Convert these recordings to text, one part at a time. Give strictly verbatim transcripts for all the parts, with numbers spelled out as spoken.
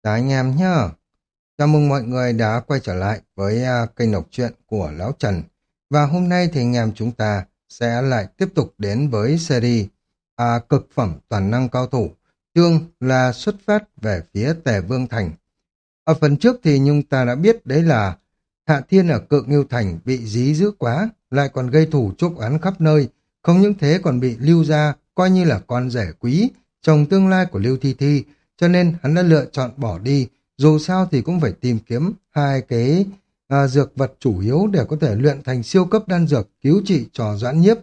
Chào anh em nhá. Chào mừng mọi người đã quay trở lại với à, kênh đọc truyện của Lão Trần. Và hôm nay thì anh em chúng ta sẽ lại tiếp tục đến với series à, Cực phẩm toàn năng cao thủ. Chương là xuất phát về phía Tề Vương Thành. Ở phần trước thì chúng ta đã biết đấy là Hạ Thiên ở Cự Ngưu Thành bị dí dữ quá, lại còn gây thù chuốc oán khắp nơi. Không những thế còn bị Lưu Gia coi như là con rể quý, chồng tương lai của Lưu Thi Thi, cho nên hắn đã lựa chọn bỏ đi. Dù sao thì cũng phải tìm kiếm hai cái à, dược vật chủ yếu để có thể luyện thành siêu cấp đan dược cứu trị cho Doãn Nhiếp.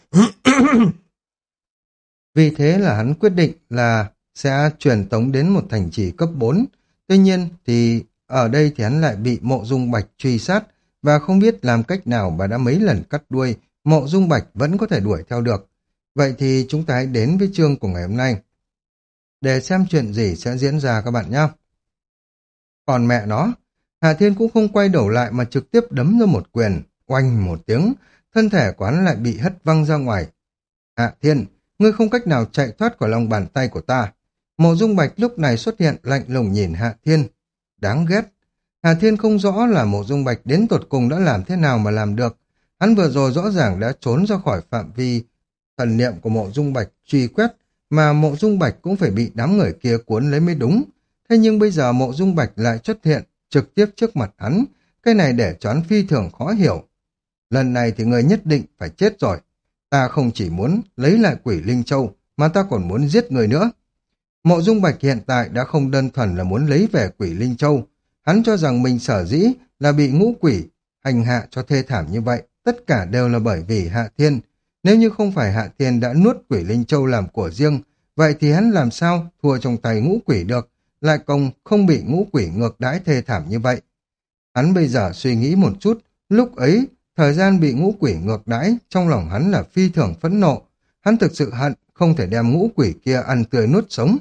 Vì thế là hắn quyết định là sẽ truyền tống đến một thành trì cấp bốn. Tuy nhiên thì ở đây thì hắn lại bị Mộ Dung Bạch truy sát và không biết làm cách nào mà đã mấy lần cắt đuôi, Mộ Dung Bạch vẫn có thể đuổi theo được. Vậy thì chúng ta hãy đến với chương của ngày hôm nay để xem chuyện gì sẽ diễn ra các bạn nhé. Còn mẹ nó, Hà Thiên cũng không quay đầu lại mà trực tiếp đấm ra một quyền, oanh một tiếng, thân thể của hắn lại bị hất văng ra ngoài. Hạ Thiên, ngươi không cách nào chạy thoát khỏi lòng bàn tay của ta. Mộ Dung Bạch lúc này xuất hiện lạnh lùng nhìn Hạ Thiên. Đáng ghét. Hà Thiên không rõ là Mộ Dung Bạch đến tột cùng đã làm thế nào mà làm được. Hắn vừa rồi rõ ràng đã trốn ra khỏi phạm vi thần niệm của Mộ Dung Bạch truy quét, mà Mộ Dung Bạch cũng phải bị đám người kia cuốn lấy mới đúng. Thế nhưng bây giờ Mộ Dung Bạch lại xuất hiện trực tiếp trước mặt hắn, cái này để cho hắn phi thường khó hiểu. Lần này thì người nhất định phải chết rồi. Ta không chỉ muốn lấy lại Quỷ Linh Châu, mà ta còn muốn giết người nữa. Mộ Dung Bạch hiện tại đã không đơn thuần là muốn lấy về Quỷ Linh Châu. Hắn cho rằng mình sở dĩ là bị ngũ quỷ hành hạ cho thê thảm như vậy, tất cả đều là bởi vì Hạ Thiên. Nếu như không phải Hạ Thiên đã nuốt Quỷ Linh Châu làm của riêng, vậy thì hắn làm sao thua trong tay ngũ quỷ được, lại công không bị ngũ quỷ ngược đãi thê thảm như vậy. Hắn bây giờ suy nghĩ một chút, lúc ấy, thời gian bị ngũ quỷ ngược đãi, trong lòng hắn là phi thường phẫn nộ. Hắn thực sự hận, không thể đem ngũ quỷ kia ăn tươi nuốt sống.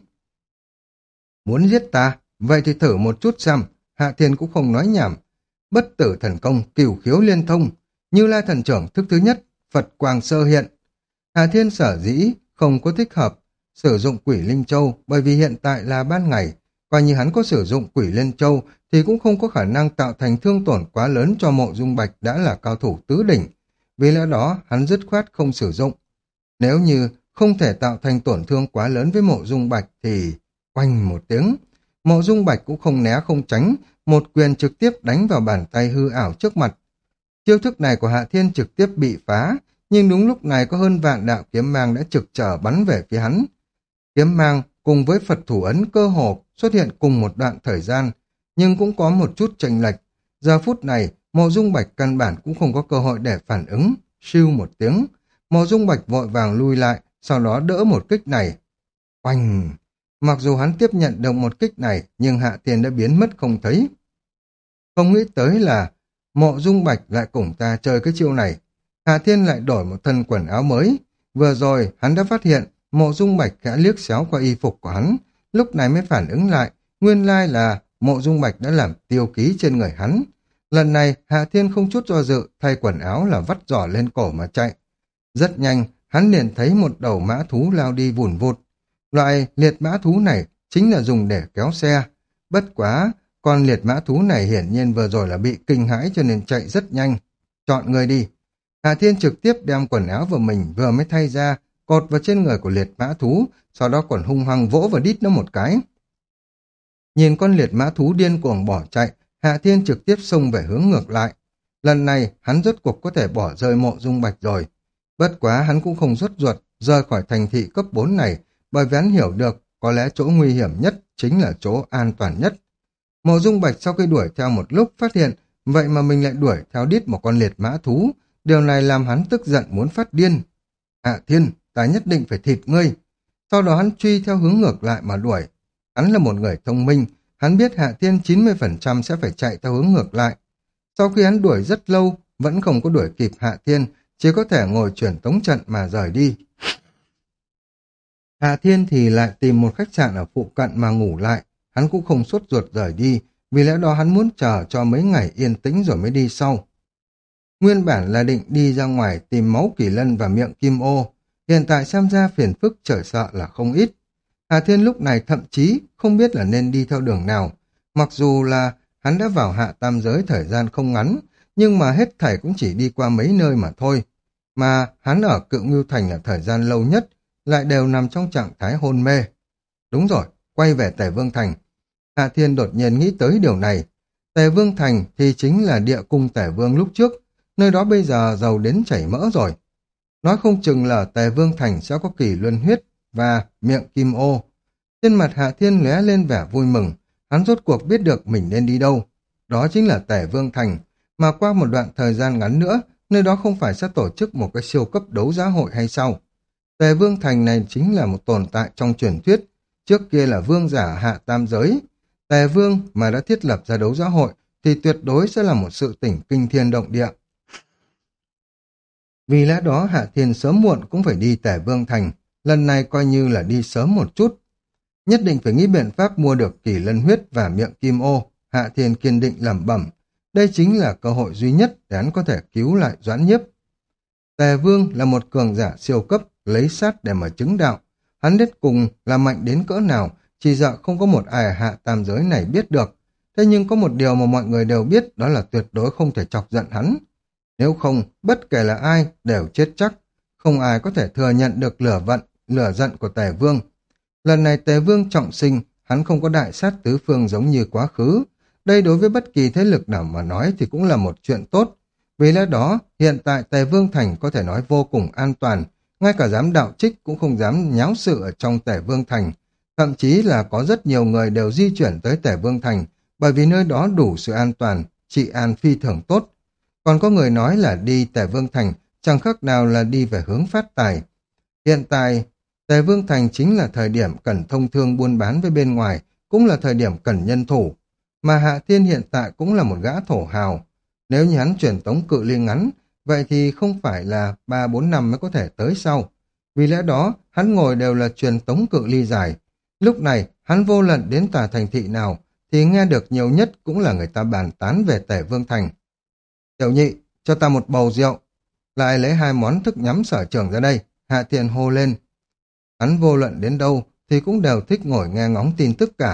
Muốn giết ta, vậy thì thử một chút xem. Hạ Thiên cũng không nói nhảm. Bất tử thần công, cửu khiếu liên thông, Như Lai thần trưởng thức thứ nhất, Phật quang sơ hiện. Hạ Thiên sở dĩ không có thích hợp sử dụng Quỷ Linh Châu, bởi vì hiện tại là ban ngày, coi như hắn có sử dụng Quỷ Linh Châu thì cũng không có khả năng tạo thành thương tổn quá lớn cho Mộ Dung Bạch đã là cao thủ tứ đỉnh. Vì lẽ đó hắn dứt khoát không sử dụng. Nếu như không thể tạo thành tổn thương quá lớn với Mộ Dung Bạch thì oanh một tiếng, Mộ Dung Bạch cũng không né không tránh, một quyền trực tiếp đánh vào bàn tay hư ảo trước mặt. Chiêu thức này của Hạ Thiên trực tiếp bị phá, nhưng đúng lúc này có hơn vạn đạo kiếm mang đã trực trở bắn về phía hắn. Kiếm mang cùng với Phật thủ ấn cơ hồ xuất hiện cùng một đoạn thời gian, nhưng cũng có một chút chênh lệch. Giờ phút này, Mộ Dung Bạch căn bản cũng không có cơ hội để phản ứng. Siêu một tiếng, Mộ Dung Bạch vội vàng lui lại, sau đó đỡ một kích này. Oanh! Mặc dù hắn tiếp nhận được một kích này, nhưng Hạ Thiên đã biến mất không thấy. Không nghĩ tới là Mộ Dung Bạch lại cùng ta chơi cái chiêu này. Hạ Thiên lại đổi một thân quần áo mới. Vừa rồi, hắn đã phát hiện Mộ Dung Bạch khẽ liếc xéo qua y phục của hắn, lúc này mới phản ứng lại, nguyên lai là Mộ Dung Bạch đã làm tiêu ký trên người hắn. Lần này, Hạ Thiên không chút do dự, thay quần áo là vắt giỏ lên cổ mà chạy. Rất nhanh, hắn liền thấy một đầu mã thú lao đi vùn vụt. Loại liệt mã thú này chính là dùng để kéo xe. Bất quá, con liệt mã thú này hiển nhiên vừa rồi là bị kinh hãi cho nên chạy rất nhanh. Chọn người đi. Hạ Thiên trực tiếp đem quần áo của mình vừa mới thay ra, cột vào trên người của liệt mã thú, sau đó còn hung hăng vỗ vào đít nó một cái. Nhìn con liệt mã thú điên cuồng bỏ chạy, Hạ Thiên trực tiếp xông về hướng ngược lại. Lần này, hắn rốt cuộc có thể bỏ rơi Mộ Dung Bạch rồi. Bất quá hắn cũng không rút ruột, rời khỏi thành thị cấp bốn này, bởi vì hắn hiểu được, có lẽ chỗ nguy hiểm nhất chính là chỗ an toàn nhất. Mộ Dung Bạch sau khi đuổi theo một lúc phát hiện, vậy mà mình lại đuổi theo đít một con liệt mã thú. Điều này làm hắn tức giận muốn phát điên. Hạ Thiên, ta nhất định phải thịt ngươi. Sau đó hắn truy theo hướng ngược lại mà đuổi. Hắn là một người thông minh, hắn biết Hạ Thiên chín mươi phần trăm sẽ phải chạy theo hướng ngược lại. Sau khi hắn đuổi rất lâu, vẫn không có đuổi kịp Hạ Thiên, chỉ có thể ngồi chuyển tống trận mà rời đi. Hạ Thiên thì lại tìm một khách sạn ở phụ cận mà ngủ lại, hắn cũng không sốt ruột rời đi, vì lẽ đó hắn muốn chờ cho mấy ngày yên tĩnh rồi mới đi sau. Nguyên bản là định đi ra ngoài tìm máu kỳ lân và miệng kim ô, hiện tại xem ra phiền phức trời sợ là không ít. Hà Thiên lúc này thậm chí không biết là nên đi theo đường nào. Mặc dù là hắn đã vào hạ tam giới thời gian không ngắn, nhưng mà hết thảy cũng chỉ đi qua mấy nơi mà thôi. Mà hắn ở Cự Ngưu Thành là thời gian lâu nhất, lại đều nằm trong trạng thái hôn mê. Đúng rồi, quay về Tề Vương Thành. Hạ Thiên đột nhiên nghĩ tới điều này. Tề Vương Thành thì chính là địa cung Tề Vương lúc trước, nơi đó bây giờ giàu đến chảy mỡ rồi. Nói không chừng là Tề Vương Thành sẽ có kỳ luân huyết và miệng kim ô. Trên mặt Hạ Thiên lóe lên vẻ vui mừng, hắn rốt cuộc biết được mình nên đi đâu. Đó chính là Tề Vương Thành, mà qua một đoạn thời gian ngắn nữa, nơi đó không phải sẽ tổ chức một cái siêu cấp đấu giá hội hay sao? Tề Vương Thành này chính là một tồn tại trong truyền thuyết, trước kia là vương giả hạ tam giới. Tề Vương mà đã thiết lập ra đấu giá hội thì tuyệt đối sẽ là một sự tỉnh kinh thiên động địa. Vì lẽ đó Hạ Thiên sớm muộn cũng phải đi Tề Vương Thành, lần này coi như là đi sớm một chút. Nhất định phải nghĩ biện pháp mua được kỳ lân huyết và miệng kim ô, Hạ Thiên kiên định lẩm bẩm. Đây chính là cơ hội duy nhất để hắn có thể cứu lại Doãn Nhiếp. Tề Vương là một cường giả siêu cấp, lấy sát để mà chứng đạo. Hắn đến cùng là mạnh đến cỡ nào, chỉ sợ không có một ai ở hạ tam giới này biết được. Thế nhưng có một điều mà mọi người đều biết, đó là tuyệt đối không thể chọc giận hắn. Nếu không, bất kể là ai đều chết chắc. Không ai có thể thừa nhận được lửa vận, lửa giận của Tề Vương. Lần này Tề Vương trọng sinh, hắn không có đại sát tứ phương giống như quá khứ. Đây đối với bất kỳ thế lực nào mà nói thì cũng là một chuyện tốt. Vì lẽ đó, hiện tại Tề Vương Thành có thể nói vô cùng an toàn. Ngay cả giám đạo trích cũng không dám nháo sự ở trong Tề Vương Thành. Thậm chí là có rất nhiều người đều di chuyển tới Tề Vương Thành, bởi vì nơi đó đủ sự an toàn, trị an phi thường tốt. Còn có người nói là đi Tề Vương Thành chẳng khác nào là đi về hướng phát tài. Hiện tại, Tề Vương Thành chính là thời điểm cần thông thương buôn bán với bên ngoài, cũng là thời điểm cần nhân thủ. Mà Hạ Thiên hiện tại cũng là một gã thổ hào. Nếu như hắn truyền tống cự ly ngắn, vậy thì không phải là ba bốn năm mới có thể tới sau. Vì lẽ đó, hắn ngồi đều là truyền tống cự ly dài. Lúc này, hắn vô luận đến tòa thành thị nào, thì nghe được nhiều nhất cũng là người ta bàn tán về Tề Vương Thành. Tiểu nhị, cho ta một bầu rượu. Lại lấy hai món thức nhắm sở trường ra đây, Hạ Thiên hô lên. Hắn vô luận đến đâu, thì cũng đều thích ngồi nghe ngóng tin tức cả.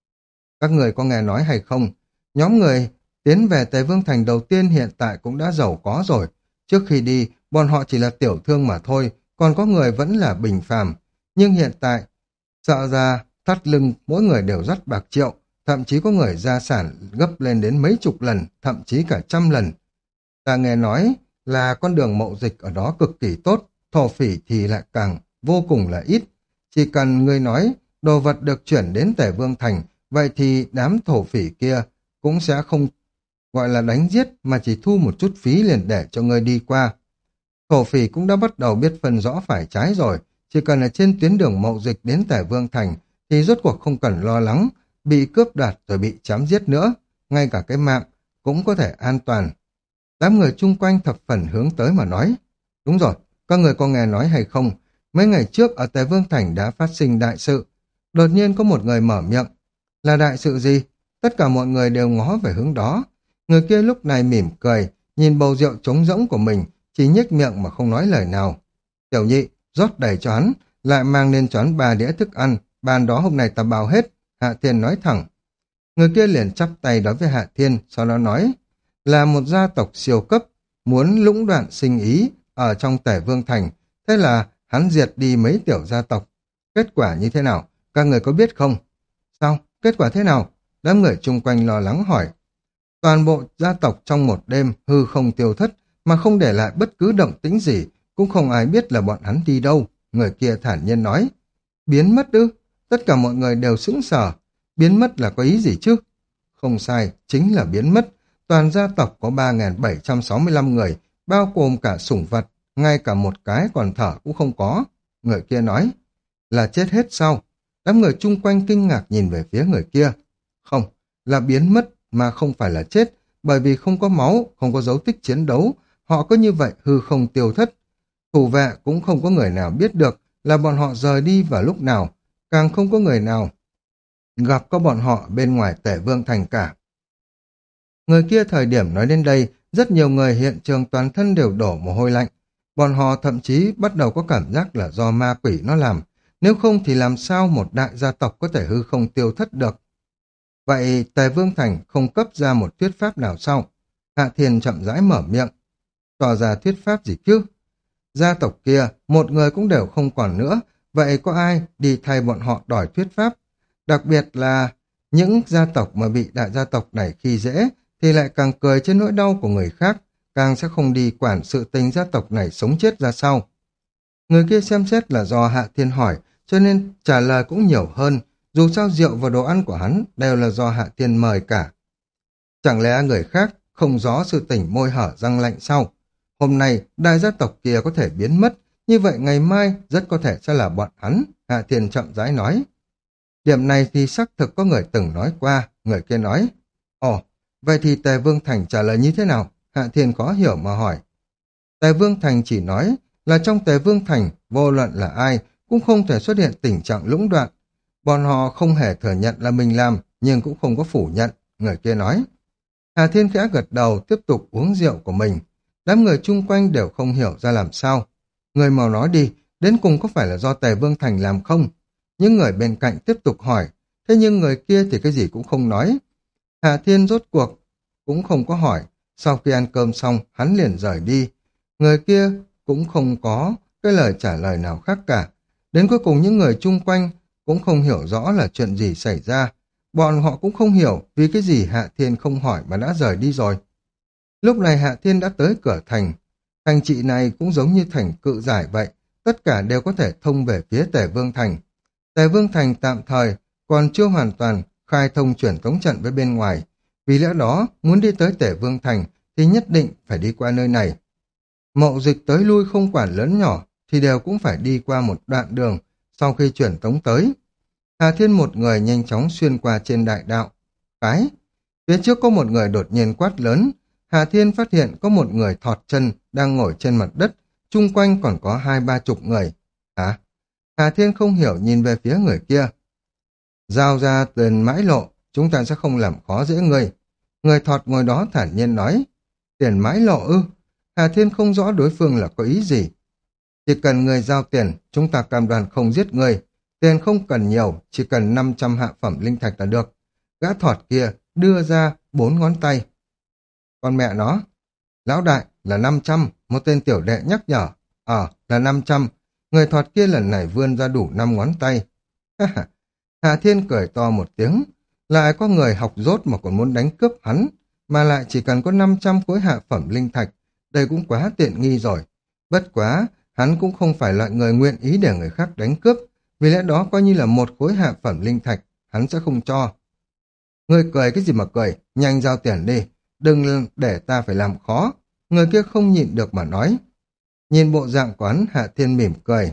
Các người có nghe nói hay không? Nhóm người tiến về Tề Vương Thành đầu tiên hiện tại cũng đã giàu có rồi. Trước khi đi, bọn họ chỉ là tiểu thương mà thôi, còn có người vẫn là bình phàm. Nhưng hiện tại, sợ ra thắt lưng mỗi người đều dắt bạc triệu, thậm chí có người gia sản gấp lên đến mấy chục lần, thậm chí cả trăm lần. Ta nghe nói là con đường mậu dịch ở đó cực kỳ tốt, thổ phỉ thì lại càng vô cùng là ít. Chỉ cần người nói đồ vật được chuyển đến Tề Vương Thành, vậy thì đám thổ phỉ kia cũng sẽ không gọi là đánh giết mà chỉ thu một chút phí liền để cho người đi qua. Thổ phỉ cũng đã bắt đầu biết phân rõ phải trái rồi, chỉ cần là trên tuyến đường mậu dịch đến Tề Vương Thành thì rốt cuộc không cần lo lắng bị cướp đoạt rồi bị chém giết nữa, ngay cả cái mạng cũng có thể an toàn. Đám người chung quanh thập phần hướng tới mà nói, đúng rồi, các người có nghe nói hay không, mấy ngày trước ở Tề Vương Thành đã phát sinh đại sự. Đột nhiên có một người mở miệng, là đại sự gì? Tất cả mọi người đều ngó về hướng đó. Người kia lúc này mỉm cười, nhìn bầu rượu trống rỗng của mình, chỉ nhếch miệng mà không nói lời nào. Tiểu nhị, rót đầy cho hắn, lại mang lên cho hắn ba đĩa thức ăn, bàn đó hôm nay ta bao hết, Hạ Thiên nói thẳng. Người kia liền chắp tay đối với Hạ Thiên, sau đó nói, là một gia tộc siêu cấp, muốn lũng đoạn sinh ý ở trong Tề Vương Thành, thế là hắn diệt đi mấy tiểu gia tộc. Kết quả như thế nào, các người có biết không? Sao? Kết quả thế nào? Đám người chung quanh lo lắng hỏi. Toàn bộ gia tộc trong một đêm hư không tiêu thất, mà không để lại bất cứ động tĩnh gì, cũng không ai biết là bọn hắn đi đâu. Người kia thản nhiên nói. Biến mất ư? Tất cả mọi người đều sững sờ. Biến mất là có ý gì chứ? Không sai, chính là biến mất. Toàn gia tộc có ba nghìn bảy trăm sáu mươi lăm người, bao gồm cả sủng vật, ngay cả một cái còn thở cũng không có. Người kia nói. Là chết hết sao? Đám người chung quanh kinh ngạc nhìn về phía người kia. Không, là biến mất mà không phải là chết, bởi vì không có máu, không có dấu tích chiến đấu, họ có như vậy hư không tiêu thất. Thủ vệ cũng không có người nào biết được là bọn họ rời đi vào lúc nào, càng không có người nào gặp có bọn họ bên ngoài Tề Vương Thành cả. Người kia thời điểm nói đến đây, rất nhiều người hiện trường toàn thân đều đổ mồ hôi lạnh. Bọn họ thậm chí bắt đầu có cảm giác là do ma quỷ nó làm. nếu không thì làm sao một đại gia tộc có thể hư không tiêu thất được. Vậy Tề Vương Thành không cấp ra một thuyết pháp nào sau? Hạ Thiên chậm rãi mở miệng. Tỏ ra thuyết pháp gì chứ? Gia tộc kia, một người cũng đều không còn nữa, vậy có ai đi thay bọn họ đòi thuyết pháp? Đặc biệt là những gia tộc mà bị đại gia tộc này khi dễ, thì lại càng cười trên nỗi đau của người khác, càng sẽ không đi quản sự tình gia tộc này sống chết ra sao. Người kia xem xét là do Hạ Thiên hỏi, cho nên trả lời cũng nhiều hơn, dù sao rượu và đồ ăn của hắn đều là do Hạ Thiên mời cả. Chẳng lẽ người khác không rõ sự tình môi hở răng lạnh sau? Hôm nay đại gia tộc kia có thể biến mất, như vậy ngày mai rất có thể sẽ là bọn hắn, Hạ Thiên chậm rãi nói. Điểm này thì xác thực có người từng nói qua, người kia nói. Ồ, vậy thì Tề Vương Thành trả lời như thế nào? Hạ Thiên khó hiểu mà hỏi. Tề Vương Thành chỉ nói là trong Tề Vương Thành, vô luận là ai, cũng không thể xuất hiện tình trạng lũng đoạn. Bọn họ không hề thừa nhận là mình làm, nhưng cũng không có phủ nhận, người kia nói. Hà Thiên khẽ gật đầu tiếp tục uống rượu của mình. Đám người chung quanh đều không hiểu ra làm sao. Người mau nói đi, đến cùng có phải là do Tề Vương Thành làm không? Những người bên cạnh tiếp tục hỏi, thế nhưng người kia thì cái gì cũng không nói. Hà Thiên rốt cuộc cũng không có hỏi, sau khi ăn cơm xong hắn liền rời đi. Người kia cũng không có cái lời trả lời nào khác cả. Đến cuối cùng những người chung quanh cũng không hiểu rõ là chuyện gì xảy ra. Bọn họ cũng không hiểu vì cái gì Hạ Thiên không hỏi mà đã rời đi rồi. Lúc này Hạ Thiên đã tới cửa thành. Thành trị này cũng giống như thành cự giải vậy, tất cả đều có thể thông về phía Tề Vương Thành. Tề Vương Thành tạm thời còn chưa hoàn toàn khai thông truyền tống trận với bên ngoài. Vì lẽ đó, muốn đi tới Tề Vương Thành thì nhất định phải đi qua nơi này. Mậu dịch tới lui không quản lớn nhỏ thì đều cũng phải đi qua một đoạn đường sau khi chuyển tống tới. Hà Thiên một người nhanh chóng xuyên qua trên đại đạo. Cái, phía trước có một người đột nhiên quát lớn. Hà Thiên phát hiện có một người thọt chân đang ngồi trên mặt đất, chung quanh còn có hai ba chục người. Hả? Hà Thiên không hiểu nhìn về phía người kia. Giao ra tiền mãi lộ, chúng ta sẽ không làm khó dễ người. Người thọt ngồi đó thản nhiên nói. Tiền mãi lộ ư? Hà Thiên không rõ đối phương là có ý gì. Chỉ cần người giao tiền, chúng ta cam đoan không giết người. Tiền không cần nhiều, chỉ cần năm trăm hạ phẩm linh thạch là được. Gã thọt kia đưa ra bốn ngón tay. Con mẹ nó, lão đại là năm trăm, một tên tiểu đệ nhắc nhở. Ờ, là năm trăm, người thọt kia lần này vươn ra đủ năm ngón tay. Hà Thiên cười to một tiếng, lại có người học dốt mà còn muốn đánh cướp hắn, mà lại chỉ cần có năm trăm khối hạ phẩm linh thạch, đây cũng quá tiện nghi rồi. Bất quá, hắn cũng không phải loại người nguyện ý để người khác đánh cướp, vì lẽ đó coi như là một khối hạ phẩm linh thạch, hắn sẽ không cho. Người cười cái gì mà cười, nhanh giao tiền đi, đừng để ta phải làm khó. Người kia không nhịn được mà nói. Nhìn bộ dạng của hắn, Hạ Thiên mỉm cười.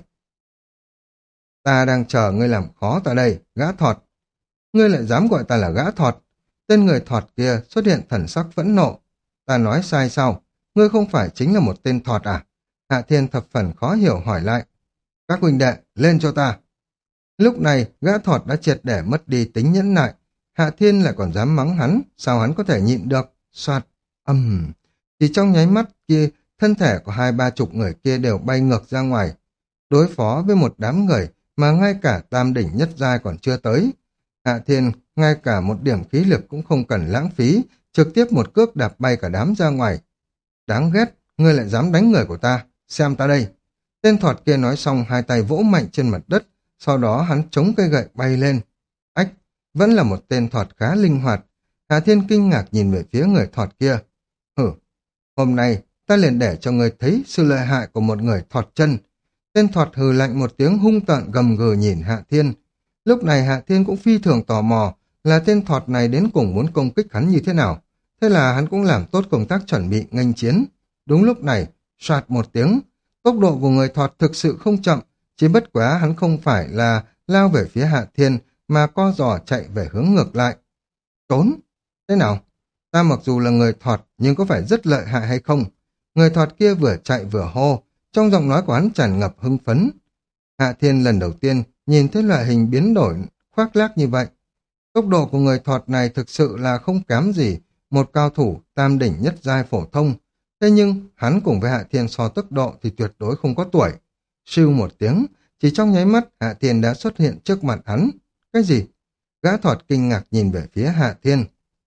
Ta đang chờ ngươi làm khó ta đây, gã thọt. Ngươi lại dám gọi ta là gã thọt. Tên người thọt kia xuất hiện thần sắc phẫn nộ. Ta nói sai sao? Ngươi không phải chính là một tên thọt à? Hạ Thiên thập phần khó hiểu hỏi lại. Các huynh đệ, lên cho ta. Lúc này, gã thọt đã triệt để mất đi tính nhẫn nại. Hạ Thiên lại còn dám mắng hắn, sao hắn có thể nhịn được? Soạt, âm. Uhm. Chỉ trong nháy mắt kia, thân thể của hai ba chục người kia đều bay ngược ra ngoài. Đối phó với một đám người mà ngay cả tam đỉnh nhất giai còn chưa tới. Hạ Thiên ngay cả một điểm khí lực cũng không cần lãng phí, trực tiếp một cước đạp bay cả đám ra ngoài. Đáng ghét, ngươi lại dám đánh người của ta, xem ta đây. Tên thọt kia nói xong hai tay vỗ mạnh trên mặt đất, sau đó hắn chống cây gậy bay lên. Ách, vẫn là một tên thọt khá linh hoạt. Hạ Thiên kinh ngạc nhìn về phía người thọt kia. Hử, hôm nay ta liền để cho ngươi thấy sự lợi hại của một người thọt chân. Tên thọt hừ lạnh một tiếng hung tợn gầm gừ nhìn Hạ Thiên. Lúc này Hạ Thiên cũng phi thường tò mò là tên thọt này đến cùng muốn công kích hắn như thế nào. Thế là hắn cũng làm tốt công tác chuẩn bị nghênh chiến. Đúng lúc này, soạt một tiếng, tốc độ của người thọt thực sự không chậm, chỉ bất quá hắn không phải là lao về phía Hạ Thiên mà co giò chạy về hướng ngược lại. Trốn? Thế nào? Ta mặc dù là người thọt nhưng có phải rất lợi hại hay không? Người thọt kia vừa chạy vừa hô, trong giọng nói của hắn tràn ngập hưng phấn. Hạ Thiên lần đầu tiên nhìn thấy loại hình biến đổi khoác lác như vậy. Tốc độ của người thọt này thực sự là không kém gì một cao thủ tam đỉnh nhất giai phổ thông. Thế nhưng hắn cùng với Hạ Thiên so tốc độ thì tuyệt đối không có tuổi. Siêu một tiếng, Chỉ trong nháy mắt, Hạ Thiên đã xuất hiện trước mặt hắn. Cái gì? Gã thọt kinh ngạc nhìn về phía Hạ Thiên.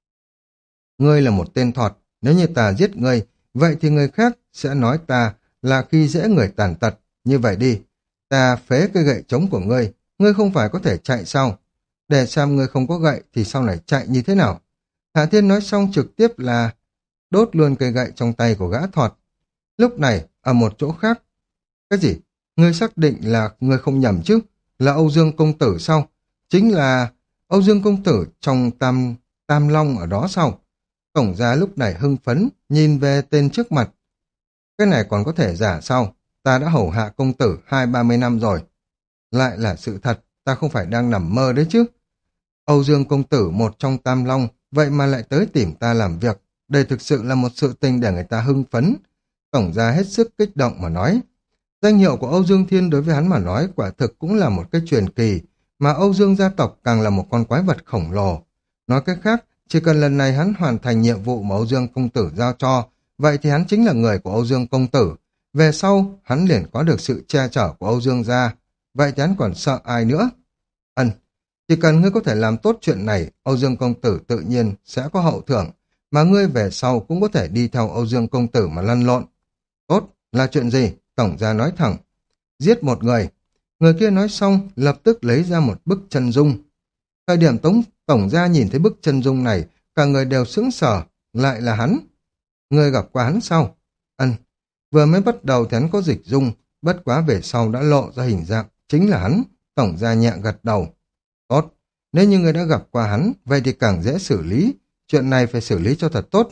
Ngươi là một tên thọt, nếu như ta giết ngươi, vậy thì người khác sẽ nói ta là khi dễ người tàn tật. Như vậy đi, ta phế cây gậy trống của ngươi, ngươi không phải có thể chạy sao? Để xem ngươi không có gậy thì sau này chạy như thế nào? Hạ Thiên nói xong trực tiếp là đốt luôn cây gậy trong tay của gã thọt. Lúc này, ở một chỗ khác. Cái gì? Ngươi xác định là ngươi không nhầm chứ? Là Âu Dương Công Tử sao? Chính là Âu Dương Công Tử trong Tam, Tam Long ở đó sao? Tổng gia lúc này hưng phấn, nhìn về tên trước mặt. Cái này còn có thể giả sao? Ta đã hầu hạ công tử hai ba mươi năm rồi. Lại là sự thật, ta không phải đang nằm mơ đấy chứ. Âu Dương Công Tử một trong Tam Long, vậy mà lại tới tìm ta làm việc. Đây thực sự là một sự tình để người ta hưng phấn. Tổng gia hết sức kích động mà nói. Danh hiệu của Âu Dương Thiên đối với hắn mà nói quả thực cũng là một cái truyền kỳ, mà Âu Dương gia tộc càng là một con quái vật khổng lồ. Nói cách khác, chỉ cần lần này hắn hoàn thành nhiệm vụ mà Âu Dương Công Tử giao cho, vậy thì hắn chính là người của Âu Dương Công Tử. Về sau, hắn liền có được sự che chở của Âu Dương gia. Vậy thì hắn còn sợ ai nữa? Ân, chỉ cần ngươi có thể làm tốt chuyện này, Âu Dương Công Tử tự nhiên sẽ có hậu thưởng, mà ngươi về sau cũng có thể đi theo Âu Dương Công Tử mà lăn lộn. Tốt, là chuyện gì? Tổng gia nói thẳng. Giết một người. Người kia nói xong, lập tức lấy ra một bức chân dung. Thời điểm tống, tổng gia nhìn thấy bức chân dung này, cả người đều sững sờ, lại là hắn. Người gặp qua hắn sao? Ân, vừa mới bắt đầu thì hắn có dịch dung, bất quá về sau đã lộ ra hình dạng, chính là hắn. Tổng gia nhẹ gật đầu. Tốt, nếu như người đã gặp qua hắn, vậy thì càng dễ xử lý. Chuyện này phải xử lý cho thật tốt.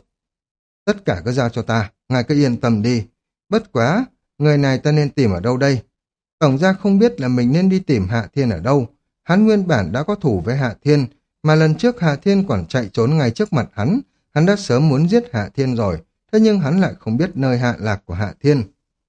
Tất cả cứ giao cho ta, ngài cứ yên tâm đi. Bất quá, người này ta nên tìm ở đâu đây? Tổng gia không biết là mình nên đi tìm Hạ Thiên ở đâu. Hắn nguyên bản đã có thủ với Hạ Thiên, mà lần trước Hạ Thiên còn chạy trốn ngay trước mặt hắn. Hắn đã sớm muốn giết Hạ Thiên rồi, thế nhưng hắn lại không biết nơi hạ lạc của Hạ Thiên.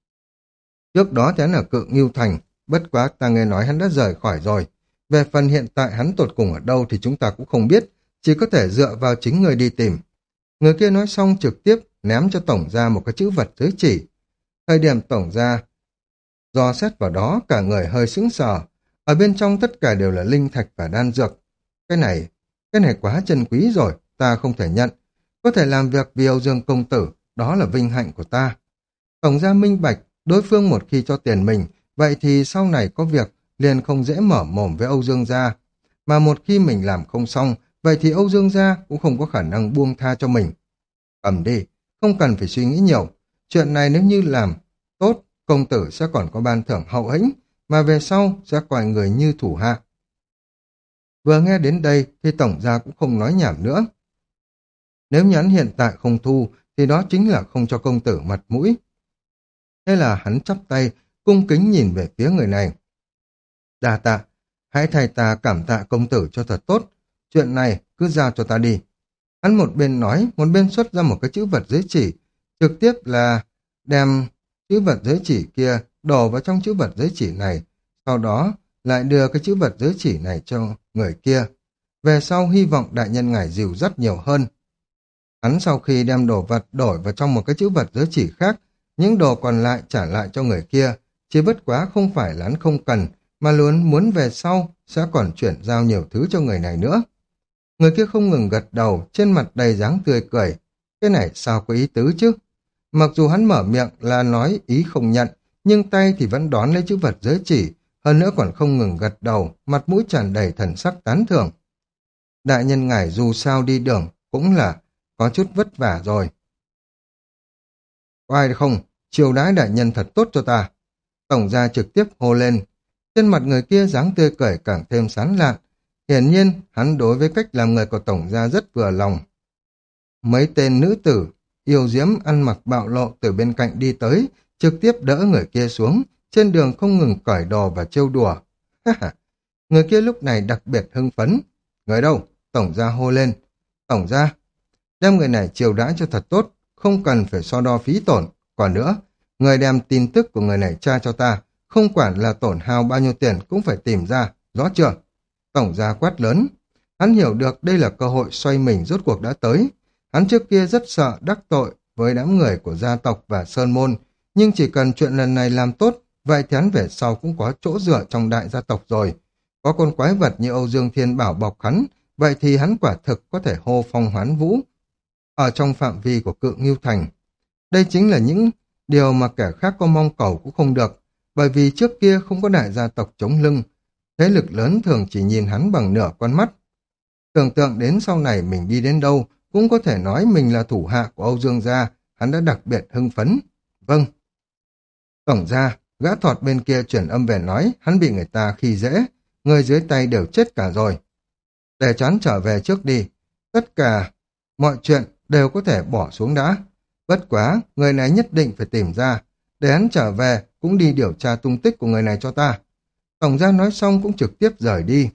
Trước đó thì hắn ở Cự Ngưu Thành, bất quá ta nghe nói hắn đã rời khỏi rồi. Về phần hiện tại hắn tột cùng ở đâu thì chúng ta cũng không biết, chỉ có thể dựa vào chính người đi tìm. Người kia nói xong trực tiếp ném cho tổng gia một cái chữ vật giới chỉ. Thời điểm tổng gia dò xét vào đó, cả người hơi sững sờ. Ở bên trong tất cả đều là linh thạch và đan dược. Cái này, cái này quá chân quý rồi, ta không thể nhận. Có thể làm việc vì Âu Dương Công Tử, đó là vinh hạnh của ta. Tổng gia minh bạch, đối phương một khi cho tiền mình, vậy thì sau này có việc liền không dễ mở mồm với Âu Dương gia. Mà một khi mình làm không xong, vậy thì Âu Dương gia cũng không có khả năng buông tha cho mình. Cầm đi, không cần phải suy nghĩ nhiều. Chuyện này nếu như làm tốt, công tử sẽ còn có ban thưởng hậu hĩnh, mà về sau sẽ coi người như thủ hạ. Vừa nghe đến đây thì tổng gia cũng không nói nhảm nữa. Nếu nhắn hiện tại không thu, thì đó chính là không cho công tử mặt mũi. Thế là hắn chắp tay, cung kính nhìn về phía người này. Đa tạ, hãy thay ta cảm tạ công tử cho thật tốt. Chuyện này cứ giao cho ta đi. Hắn một bên nói, một bên xuất ra một cái chữ vật giới chỉ, trực tiếp là đem chữ vật giới chỉ kia đổ vào trong chữ vật giới chỉ này, sau đó lại đưa cái chữ vật giới chỉ này cho người kia. Về sau hy vọng đại nhân ngài dìu dắt nhiều hơn. Hắn sau khi đem đồ vật đổi vào trong một cái chữ vật giới chỉ khác, những đồ còn lại trả lại cho người kia, chỉ bất quá không phải là hắn không cần, mà luôn muốn về sau sẽ còn chuyển giao nhiều thứ cho người này nữa. Người kia không ngừng gật đầu, trên mặt đầy dáng tươi cười. Cái này sao có ý tứ chứ? Mặc dù hắn mở miệng là nói ý không nhận, nhưng tay thì vẫn đón lấy chữ vật giới chỉ, hơn nữa còn không ngừng gật đầu, mặt mũi tràn đầy thần sắc tán thưởng. Đại nhân ngài dù sao đi đường cũng là có chút vất vả rồi. Có ai không? Chiều đãi đại nhân thật tốt cho ta. Tổng gia trực tiếp hô lên. Trên mặt người kia dáng tươi cười càng thêm sán lạn. Hiển nhiên, hắn đối với cách làm người của tổng gia rất vừa lòng. Mấy tên nữ tử, yêu diễm ăn mặc bạo lộ từ bên cạnh đi tới, trực tiếp đỡ người kia xuống, trên đường không ngừng cởi đồ và trêu đùa. Người kia lúc này đặc biệt hưng phấn. Người đâu? Tổng gia hô lên. Tổng gia, đem người này chiều đãi cho thật tốt, không cần phải so đo phí tổn. Còn nữa, người đem tin tức của người này tra cho ta, không quản là tổn hao bao nhiêu tiền cũng phải tìm ra, rõ chưa? Tổng gia quát lớn. Hắn hiểu được đây là cơ hội xoay mình rốt cuộc đã tới. Hắn trước kia rất sợ đắc tội với đám người của gia tộc và sơn môn, nhưng chỉ cần chuyện lần này làm tốt, vậy thì hắn về sau cũng có chỗ dựa trong đại gia tộc rồi. Có con quái vật như Âu Dương Thiên bảo bọc hắn, vậy thì hắn quả thực có thể hô phong hoán vũ ở trong phạm vi của Cự Ngưu Thành. Đây chính là những điều mà kẻ khác có mong cầu cũng không được, bởi vì trước kia không có đại gia tộc chống lưng, thế lực lớn thường chỉ nhìn hắn bằng nửa con mắt. Tưởng tượng đến sau này mình đi đến đâu, cũng có thể nói mình là thủ hạ của Âu Dương gia, hắn đã đặc biệt hưng phấn. Vâng. Tổng gia, gã thọt bên kia chuyển âm về nói, hắn bị người ta khi dễ, người dưới tay đều chết cả rồi. Để chán trở về trước đi, tất cả mọi chuyện đều có thể bỏ xuống đã. Bất quá, người này nhất định phải tìm ra, để hắn trở về cũng đi điều tra tung tích của người này cho ta. Tổng gia nói xong cũng trực tiếp rời đi.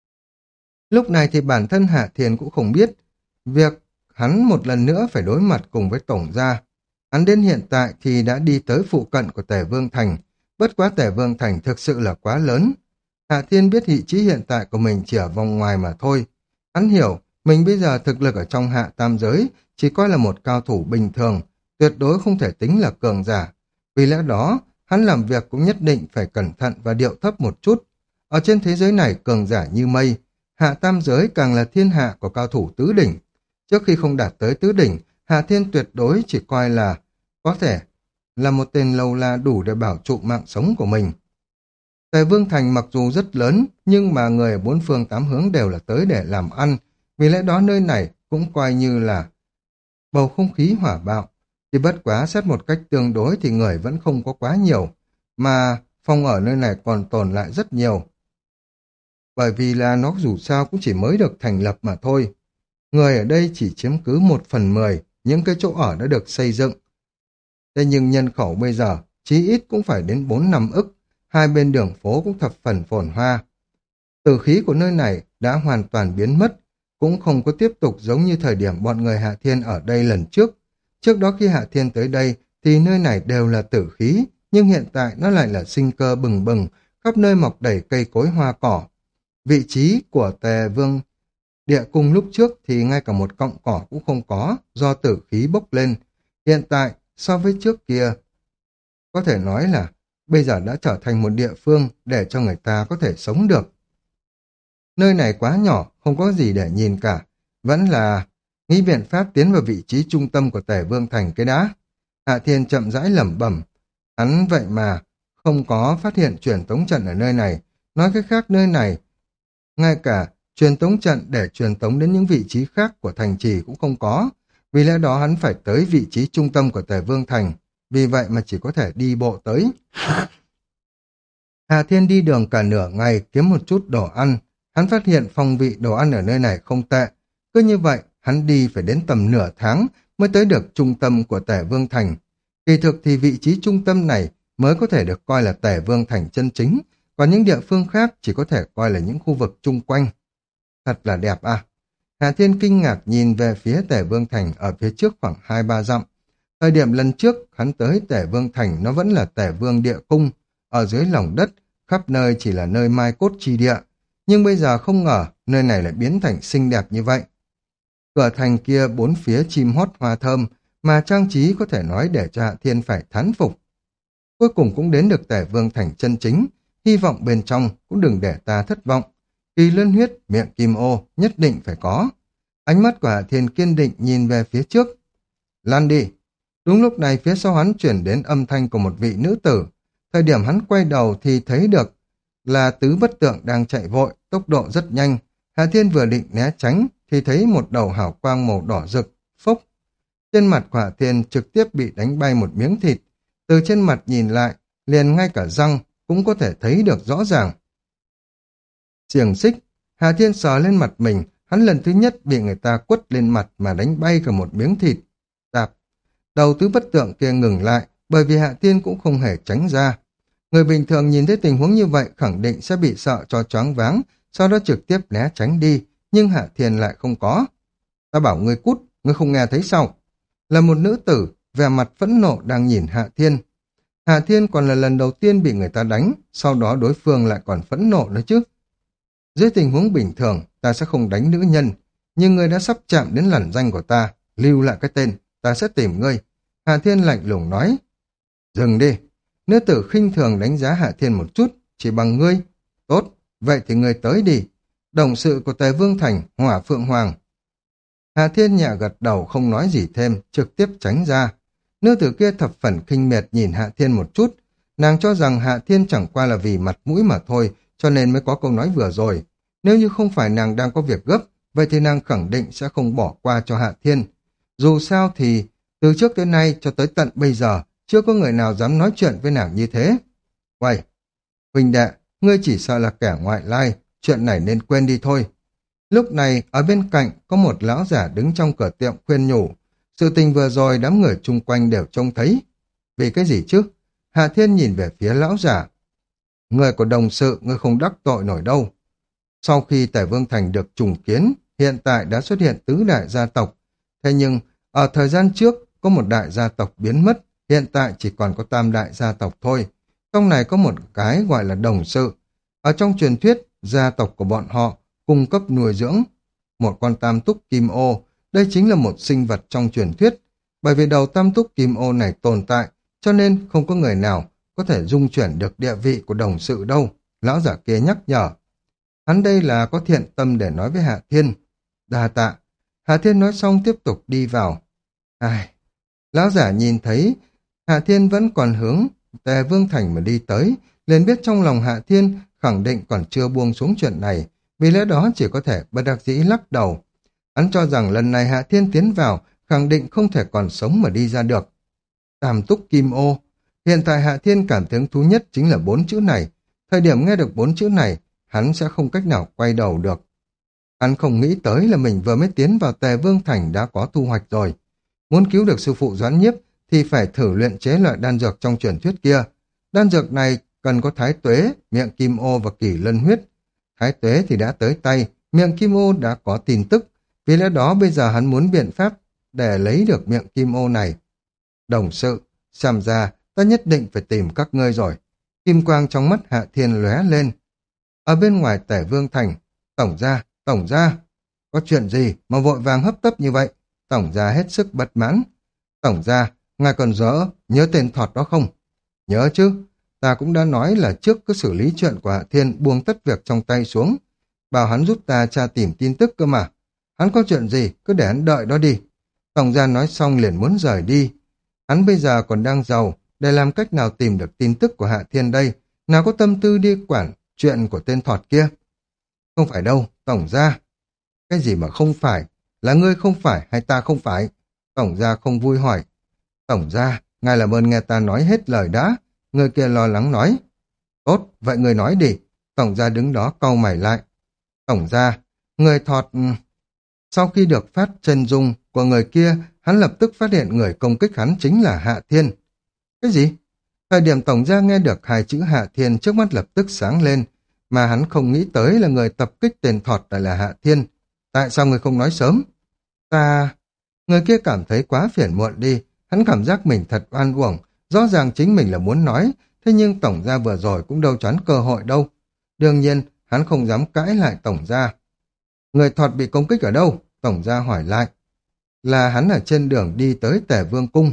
Lúc này thì bản thân Hạ Thiên cũng không biết việc hắn một lần nữa phải đối mặt cùng với tổng gia. Hắn đến hiện tại thì đã đi tới phụ cận của Tề Vương Thành, bất quá Tề Vương Thành thực sự là quá lớn. Hạ Thiên biết vị trí hiện tại của mình chỉ ở vòng ngoài mà thôi. Hắn hiểu mình bây giờ thực lực ở trong hạ tam giới chỉ coi là một cao thủ bình thường, tuyệt đối không thể tính là cường giả. Vì lẽ đó, hắn làm việc cũng nhất định phải cẩn thận và điệu thấp một chút. Ở trên thế giới này cường giả như mây, hạ tam giới càng là thiên hạ của cao thủ tứ đỉnh. Trước khi không đạt tới tứ đỉnh, Hạ Thiên tuyệt đối chỉ coi là có thể là một tên lâu la đủ để bảo trụ mạng sống của mình. Tề Vương Thành mặc dù rất lớn, nhưng mà người ở bốn phương tám hướng đều là tới để làm ăn, vì lẽ đó nơi này cũng coi như là bầu không khí hỏa bạo. Chỉ bất quá xét một cách tương đối thì người vẫn không có quá nhiều, mà phòng ở nơi này còn tồn lại rất nhiều. Bởi vì là nó dù sao cũng chỉ mới được thành lập mà thôi. Người ở đây chỉ chiếm cứ một phần mười những cái chỗ ở đã được xây dựng. Thế nhưng nhân khẩu bây giờ chí ít cũng phải đến bốn năm ức, hai bên đường phố cũng thập phần phồn hoa. Tử khí của nơi này đã hoàn toàn biến mất, cũng không có tiếp tục giống như thời điểm bọn người Hạ Thiên ở đây lần trước. Trước đó khi Hạ Thiên tới đây thì nơi này đều là tử khí, nhưng hiện tại nó lại là sinh cơ bừng bừng, khắp nơi mọc đầy cây cối hoa cỏ. Vị trí của Tề Vương Địa Cung lúc trước thì ngay cả một cọng cỏ cũng không có, do tử khí bốc lên. Hiện tại, so với trước kia, có thể nói là bây giờ đã trở thành một địa phương để cho người ta có thể sống được. Nơi này quá nhỏ, không có gì để nhìn cả. Vẫn là nghĩ biện pháp tiến vào vị trí trung tâm của Tề Vương Thành cái đã. Hạ Thiên chậm rãi lẩm bẩm. Hắn vậy mà không có phát hiện truyền tống trận ở nơi này. Nói cách khác nơi này, ngay cả truyền tống trận để truyền tống đến những vị trí khác của thành trì cũng không có. Vì lẽ đó hắn phải tới vị trí trung tâm của Tề Vương Thành. Vì vậy mà chỉ có thể đi bộ tới. Hà Thiên đi đường cả nửa ngày kiếm một chút đồ ăn. Hắn phát hiện phong vị đồ ăn ở nơi này không tệ. Cứ như vậy, hắn đi phải đến tầm nửa tháng mới tới được trung tâm của Tề Vương Thành. Kỳ thực thì vị trí trung tâm này mới có thể được coi là Tề Vương Thành chân chính, còn những địa phương khác chỉ có thể coi là những khu vực chung quanh. Thật là đẹp à! Hà Thiên kinh ngạc nhìn về phía Tề Vương Thành ở phía trước khoảng hai ba dặm. Thời điểm lần trước hắn tới Tề Vương Thành nó vẫn là Tề Vương Địa Cung, ở dưới lòng đất, khắp nơi chỉ là nơi mai cốt chi địa. Nhưng bây giờ không ngờ nơi này lại biến thành xinh đẹp như vậy. Cửa thành kia bốn phía chim hót hoa thơm, mà trang trí có thể nói để cho Hạ Thiên phải thán phục. Cuối cùng cũng đến được Tề Vương Thành chân chính, hy vọng bên trong cũng đừng để ta thất vọng. Kỳ lân huyết, miệng kim ô, nhất định phải có. Ánh mắt của Hạ Thiên kiên định nhìn về phía trước. Lan đi! Đúng lúc này phía sau hắn chuyển đến âm thanh của một vị nữ tử. Thời điểm hắn quay đầu thì thấy được là Tứ Bất Tượng đang chạy vội, tốc độ rất nhanh. Hạ Thiên vừa định né tránh thì thấy một đầu hào quang màu đỏ rực, phốc. Trên mặt của Hạ Thiên trực tiếp bị đánh bay một miếng thịt. Từ trên mặt nhìn lại, liền ngay cả răng cũng có thể thấy được rõ ràng. Xiềng xích, Hạ Thiên sờ lên mặt mình, hắn lần thứ nhất bị người ta quất lên mặt mà đánh bay cả một miếng thịt. Tạp, đầu Tứ Bất Tượng kia ngừng lại, bởi vì Hạ Thiên cũng không hề tránh ra. Người bình thường nhìn thấy tình huống như vậy khẳng định sẽ bị sợ cho choáng váng, sau đó trực tiếp né tránh đi, nhưng Hạ Thiên lại không có. Ta bảo ngươi cút, ngươi không nghe thấy sao? Là một nữ tử, vẻ mặt phẫn nộ đang nhìn Hạ Thiên. Hạ Thiên còn là lần đầu tiên bị người ta đánh, sau đó đối phương lại còn phẫn nộ nữa chứ. Dưới tình huống bình thường, ta sẽ không đánh nữ nhân, nhưng ngươi đã sắp chạm đến lằn danh của ta, lưu lại cái tên, ta sẽ tìm ngươi. Hạ Thiên lạnh lùng nói. Dừng đi. Nữ tử khinh thường đánh giá Hạ Thiên một chút, chỉ bằng ngươi. Tốt, vậy thì ngươi tới đi. Đồng sự của Tề Vương Thành, Hỏa Phượng Hoàng. Hạ Thiên nhẹ gật đầu không nói gì thêm, trực tiếp tránh ra. Nữ tử kia thập phần khinh miệt nhìn Hạ Thiên một chút. Nàng cho rằng Hạ Thiên chẳng qua là vì mặt mũi mà thôi, cho nên mới có câu nói vừa rồi. Nếu như không phải nàng đang có việc gấp, vậy thì nàng khẳng định sẽ không bỏ qua cho Hạ Thiên. Dù sao thì, từ trước tới nay cho tới tận bây giờ, chưa có người nào dám nói chuyện với nàng như thế. Vậy, huynh đệ, ngươi chỉ sợ là kẻ ngoại lai, chuyện này nên quên đi thôi. Lúc này, ở bên cạnh có một lão giả đứng trong cửa tiệm khuyên nhủ. Sự tình vừa rồi đám người chung quanh đều trông thấy. Vì cái gì chứ? Hạ Thiên nhìn về phía lão giả. Người của đồng sự, ngươi không đắc tội nổi đâu. Sau khi Tề Vương Thành được trùng kiến, hiện tại đã xuất hiện tứ đại gia tộc. Thế nhưng, ở thời gian trước, có một đại gia tộc biến mất, hiện tại chỉ còn có tam đại gia tộc thôi. Trong này có một cái gọi là đồng sự. Ở trong truyền thuyết, gia tộc của bọn họ cung cấp nuôi dưỡng một con tam túc kim ô. Đây chính là một sinh vật trong truyền thuyết. Bởi vì đầu tam túc kim ô này tồn tại, cho nên không có người nào có thể dung chuyển được địa vị của đồng sự đâu. Lão giả kia nhắc nhở. Hắn đây là có thiện tâm để nói với Hạ Thiên. Đa tạ. Hạ Thiên nói xong tiếp tục đi vào. Ai... Lão giả nhìn thấy Hạ Thiên vẫn còn hướng Tề Vương Thành mà đi tới, liền biết trong lòng Hạ Thiên khẳng định còn chưa buông xuống chuyện này, vì lẽ đó chỉ có thể bất đắc dĩ lắc đầu. Hắn cho rằng lần này Hạ Thiên tiến vào khẳng định không thể còn sống mà đi ra được. Tam túc kim ô. Hiện tại Hạ Thiên cảm thấy hứng thú nhất chính là bốn chữ này. Thời điểm nghe được bốn chữ này, hắn sẽ không cách nào quay đầu được. Hắn không nghĩ tới là mình vừa mới tiến vào Tề Vương Thành đã có thu hoạch rồi. Muốn cứu được sư phụ Doãn Nhiếp thì phải thử luyện chế loại đan dược trong truyền thuyết kia. Đan dược này cần có thái tuế, miệng kim ô và kỳ lân huyết. Thái tuế thì đã tới tay, miệng kim ô đã có tin tức. Vì lẽ đó bây giờ hắn muốn biện pháp để lấy được miệng kim ô này. Đồng sự, xem ra ta nhất định phải tìm các ngươi rồi. Kim quang trong mắt Hạ Thiên lóe lên. Ở bên ngoài Tề Vương Thành, tổng gia, tổng gia, có chuyện gì mà vội vàng hấp tấp như vậy? Tổng gia hết sức bất mãn. Tổng gia, ngài còn dỡ, nhớ tên thọt đó không? Nhớ chứ, ta cũng đã nói là trước cứ xử lý chuyện của Hạ Thiên buông tất việc trong tay xuống. Bảo hắn giúp ta tra tìm tin tức cơ mà. Hắn có chuyện gì, cứ để hắn đợi đó đi. Tổng gia nói xong liền muốn rời đi. Hắn bây giờ còn đang giàu, để làm cách nào tìm được tin tức của Hạ Thiên đây, nào có tâm tư đi quản chuyện của tên thọt kia. Không phải đâu, tổng gia. Cái gì mà không phải, là ngươi không phải hay ta không phải? Tổng gia không vui hỏi. Tổng gia, ngài làm ơn nghe ta nói hết lời đã. Người kia lo lắng nói. Tốt, vậy người nói đi. Tổng gia đứng đó cau mày lại. Tổng gia, người thọt... Sau khi được phát chân dung của người kia, hắn lập tức phát hiện người công kích hắn chính là Hạ Thiên. Cái gì? Thời điểm tổng gia nghe được hai chữ Hạ Thiên trước mắt lập tức sáng lên, mà hắn không nghĩ tới là người tập kích tên thọt lại là Hạ Thiên. Tại sao người không nói sớm? Ta... Người kia cảm thấy quá phiền muộn đi, hắn cảm giác mình thật oan uổng, rõ ràng chính mình là muốn nói, thế nhưng tổng gia vừa rồi cũng đâu choán cơ hội đâu. Đương nhiên, hắn không dám cãi lại tổng gia. Người thọt bị công kích ở đâu? Tổng gia hỏi lại. Là hắn ở trên đường đi tới Tề Vương Cung.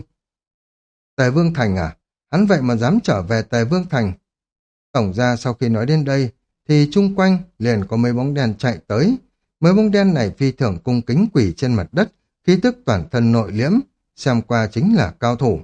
Tề Vương Thành à? Hắn vậy mà dám trở về Tề Vương Thành. Tổng gia sau khi nói đến đây, thì chung quanh liền có mấy bóng đen chạy tới. Mấy bóng đen này phi thường cung kính quỷ trên mặt đất, khí tức toàn thân nội liễm, xem qua chính là cao thủ.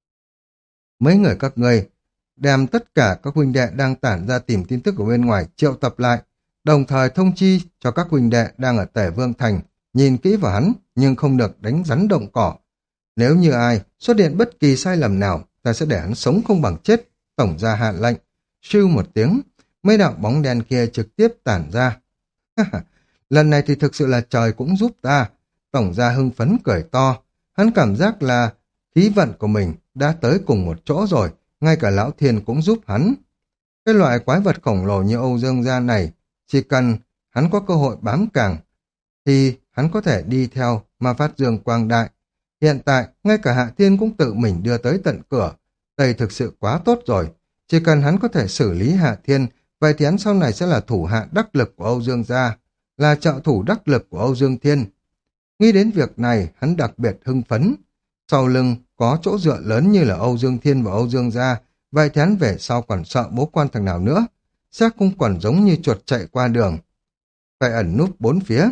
Mấy người các ngươi đem tất cả các huynh đệ đang tản ra tìm tin tức ở bên ngoài triệu tập lại, đồng thời thông chi cho các huynh đệ đang ở Tề Vương Thành nhìn kỹ vào hắn, nhưng không được đánh rắn động cỏ. Nếu như ai xuất hiện bất kỳ sai lầm nào, ta sẽ để hắn sống không bằng chết. Tổng gia hạ lệnh. Siêu một tiếng, mấy đạo bóng đen kia trực tiếp tản ra. Lần này thì thực sự là trời cũng giúp ta. Tổng gia hưng phấn cười to. Hắn cảm giác là khí vận của mình đã tới cùng một chỗ rồi, ngay cả Lão Thiên cũng giúp hắn. Cái loại quái vật khổng lồ như Âu Dương gia này, chỉ cần hắn có cơ hội bám càng, thì hắn có thể đi theo mà phát dương quang đại. Hiện tại, ngay cả Hạ Thiên cũng tự mình đưa tới tận cửa. Đây thực sự quá tốt rồi. Chỉ cần hắn có thể xử lý Hạ Thiên, vậy thì hắn sau này sẽ là thủ hạ đắc lực của Âu Dương gia, là trợ thủ đắc lực của Âu Dương Thiên. Nghĩ đến việc này, hắn đặc biệt hưng phấn. Sau lưng có chỗ dựa lớn như là Âu Dương Thiên và Âu Dương gia, vậy thì hắn về sau còn sợ bố quan thằng nào nữa, xác cũng còn giống như chuột chạy qua đường. Phải ẩn núp bốn phía.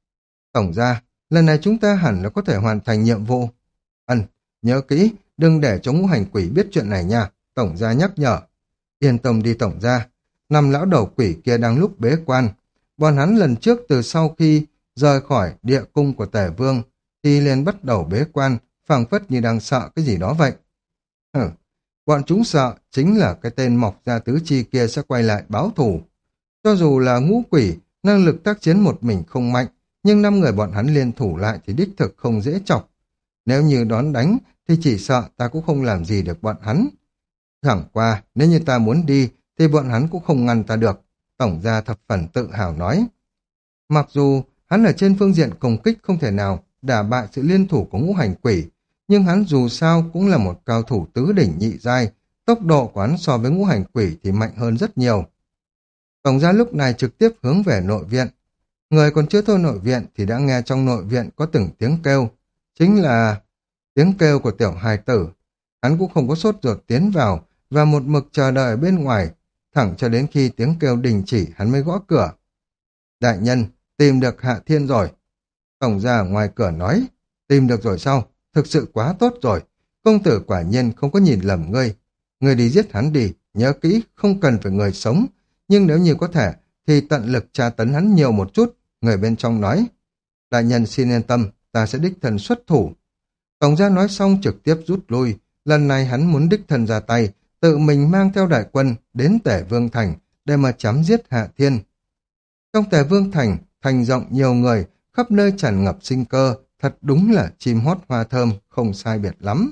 Tổng ra, lần này chúng ta hẳn là có thể hoàn thành nhiệm vụ. Ân, nhớ kỹ, đừng để cho ngũ hành quỷ biết chuyện này nha, tổng gia nhắc nhở. Yên tâm đi tổng gia, năm lão đầu quỷ kia đang lúc bế quan. Bọn hắn lần trước từ sau khi rời khỏi địa cung của Tề Vương thì liền bắt đầu bế quan, phảng phất như đang sợ cái gì đó vậy. Hừ, bọn chúng sợ chính là cái tên mọc ra tứ chi kia sẽ quay lại báo thù. Cho dù là ngũ quỷ, năng lực tác chiến một mình không mạnh, nhưng năm người bọn hắn liên thủ lại thì đích thực không dễ chọc. Nếu như đón đánh thì chỉ sợ ta cũng không làm gì được bọn hắn. Chẳng qua, nếu như ta muốn đi thì bọn hắn cũng không ngăn ta được. Tổng gia thập phần tự hào nói. Mặc dù hắn ở trên phương diện công kích không thể nào đả bại sự liên thủ của ngũ hành quỷ, nhưng hắn dù sao cũng là một cao thủ tứ đỉnh nhị giai, tốc độ của hắn so với ngũ hành quỷ thì mạnh hơn rất nhiều. Tổng gia lúc này trực tiếp hướng về nội viện. Người còn chưa thôi nội viện thì đã nghe trong nội viện có từng tiếng kêu, chính là tiếng kêu của tiểu hài tử. Hắn cũng không có sốt ruột tiến vào và một mực chờ đợi ở bên ngoài, thẳng cho đến khi tiếng kêu đình chỉ hắn mới gõ cửa. Đại nhân, tìm được Hạ Thiên rồi. Tổng gia ở ngoài cửa nói, tìm được rồi sao? Thực sự quá tốt rồi. Công tử quả nhiên không có nhìn lầm ngươi. Ngươi đi giết hắn đi, nhớ kỹ, không cần phải người sống. Nhưng nếu như có thể, thì tận lực tra tấn hắn nhiều một chút. Người bên trong nói, đại nhân xin yên tâm, ta sẽ đích thân xuất thủ. Tổng gia nói xong trực tiếp rút lui. Lần này hắn muốn đích thân ra tay, tự mình mang theo đại quân đến Tề Vương Thành để mà chém giết Hạ Thiên. Trong Tề Vương Thành, thành rộng nhiều người, khắp nơi tràn ngập sinh cơ, thật đúng là chim hót hoa thơm, không sai biệt lắm.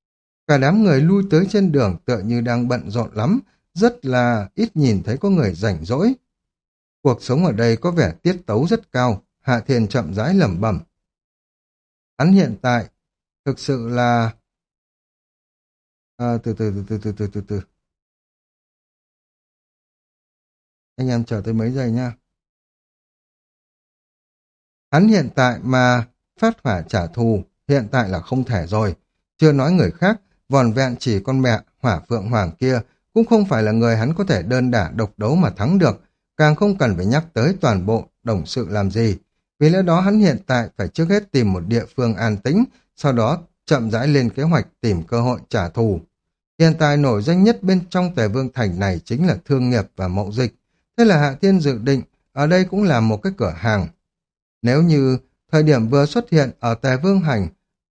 Cả đám người lui tới trên đường tựa như đang bận rộn lắm, rất là ít nhìn thấy có người rảnh rỗi. Cuộc sống ở đây có vẻ tiết tấu rất cao, Hạ Thiên chậm rãi lẩm bẩm. Hắn hiện tại, thực sự là... À, từ, từ từ từ từ từ từ từ. Anh em chờ tới mấy giây nha. Hắn hiện tại mà phát hỏa trả thù, hiện tại là không thể rồi. Chưa nói người khác, vòn vẹn chỉ con mẹ Hỏa Phượng Hoàng kia cũng không phải là người hắn có thể đơn đả độc đấu mà thắng được, càng không cần phải nhắc tới toàn bộ đồng sự làm gì. Vì lẽ đó hắn hiện tại phải trước hết tìm một địa phương an tĩnh, sau đó chậm rãi lên kế hoạch tìm cơ hội trả thù. Hiện tại nổi danh nhất bên trong Tề Vương Thành này chính là thương nghiệp và mậu dịch. Thế là Hạ Thiên dự định ở đây cũng là một cái cửa hàng. Nếu như thời điểm vừa xuất hiện ở Tề Vương Hành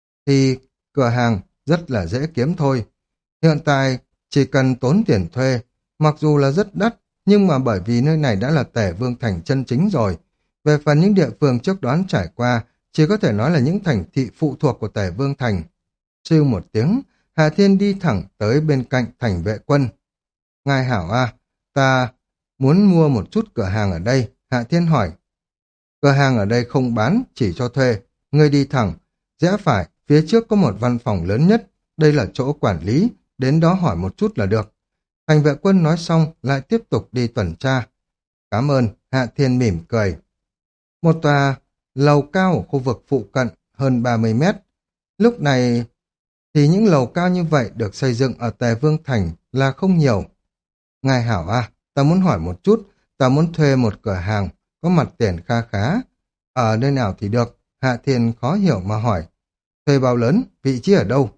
thì cửa hàng rất là dễ kiếm thôi. Hiện tại chỉ cần tốn tiền thuê, mặc dù là rất đắt, nhưng mà bởi vì nơi này đã là Tề Vương Thành chân chính rồi. Về phần những địa phương trước đoán trải qua, chỉ có thể nói là những thành thị phụ thuộc của Tề Vương Thành. Siêu một tiếng, Hà Thiên đi thẳng tới bên cạnh thành vệ quân. Ngài hảo a, ta muốn mua một chút cửa hàng ở đây, Hạ Thiên hỏi. Cửa hàng ở đây không bán, chỉ cho thuê. Ngươi đi thẳng, rẽ phải, phía trước có một văn phòng lớn nhất. Đây là chỗ quản lý, đến đó hỏi một chút là được. Thành vệ quân nói xong, lại tiếp tục đi tuần tra. Cảm ơn, Hạ Thiên mỉm cười. Một tòa lầu cao ở khu vực phụ cận, hơn ba mươi mét. Lúc này thì những lầu cao như vậy được xây dựng ở Tề Vương Thành là không nhiều. Ngài hảo à, ta muốn hỏi một chút, ta muốn thuê một cửa hàng, có mặt tiền kha khá. Ở nơi nào thì được, Hạ Thiên khó hiểu mà hỏi. Thuê bao lớn, vị trí ở đâu?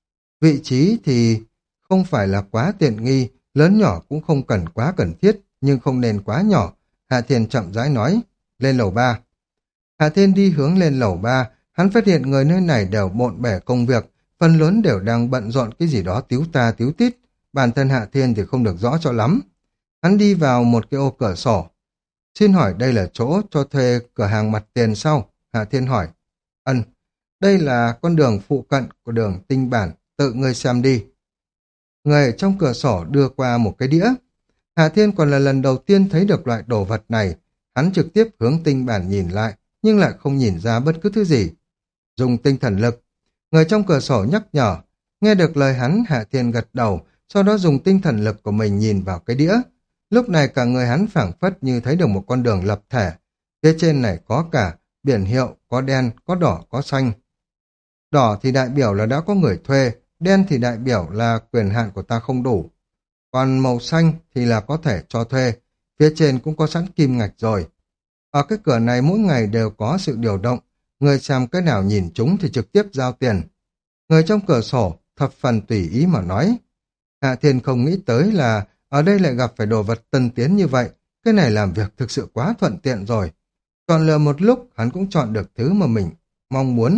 Vị trí thì không phải là quá tiện nghi, lớn nhỏ cũng không cần quá cần thiết, nhưng không nên quá nhỏ. Hạ Thiên chậm rãi nói, lên lầu ba. Hạ Thiên đi hướng lên lầu ba, hắn phát hiện người nơi này đều bộn bẻ công việc, phần lớn đều đang bận rộn cái gì đó tíu ta tíu tít. Bản thân Hạ Thiên thì không được rõ cho lắm. Hắn đi vào một cái ô cửa sổ. Xin hỏi đây là chỗ cho thuê cửa hàng mặt tiền sao? Hạ Thiên hỏi. Ân, đây là con đường phụ cận của đường tinh bản, tự ngươi xem đi. Người ở trong cửa sổ đưa qua một cái đĩa. Hạ Thiên còn là lần đầu tiên thấy được loại đồ vật này. Hắn trực tiếp hướng tinh bản nhìn lại, nhưng lại không nhìn ra bất cứ thứ gì. Dùng tinh thần lực. Người trong cửa sổ nhắc nhở. Nghe được lời hắn, Hạ Thiên gật đầu, sau đó dùng tinh thần lực của mình nhìn vào cái đĩa. Lúc này cả người hắn phảng phất như thấy được một con đường lập thể. Phía trên này có cả biển hiệu, có đen, có đỏ, có xanh. Đỏ thì đại biểu là đã có người thuê, đen thì đại biểu là quyền hạn của ta không đủ. còn màu xanh thì là có thể cho thuê, phía trên cũng có sẵn kim ngạch rồi. Ở cái cửa này mỗi ngày đều có sự điều động, người xem cái nào nhìn chúng thì trực tiếp giao tiền. Người trong cửa sổ thập phần tùy ý mà nói. Hạ Thiên không nghĩ tới là ở đây lại gặp phải đồ vật tân tiến như vậy, cái này làm việc thực sự quá thuận tiện rồi. Chọn lựa một lúc, hắn cũng chọn được thứ mà mình mong muốn.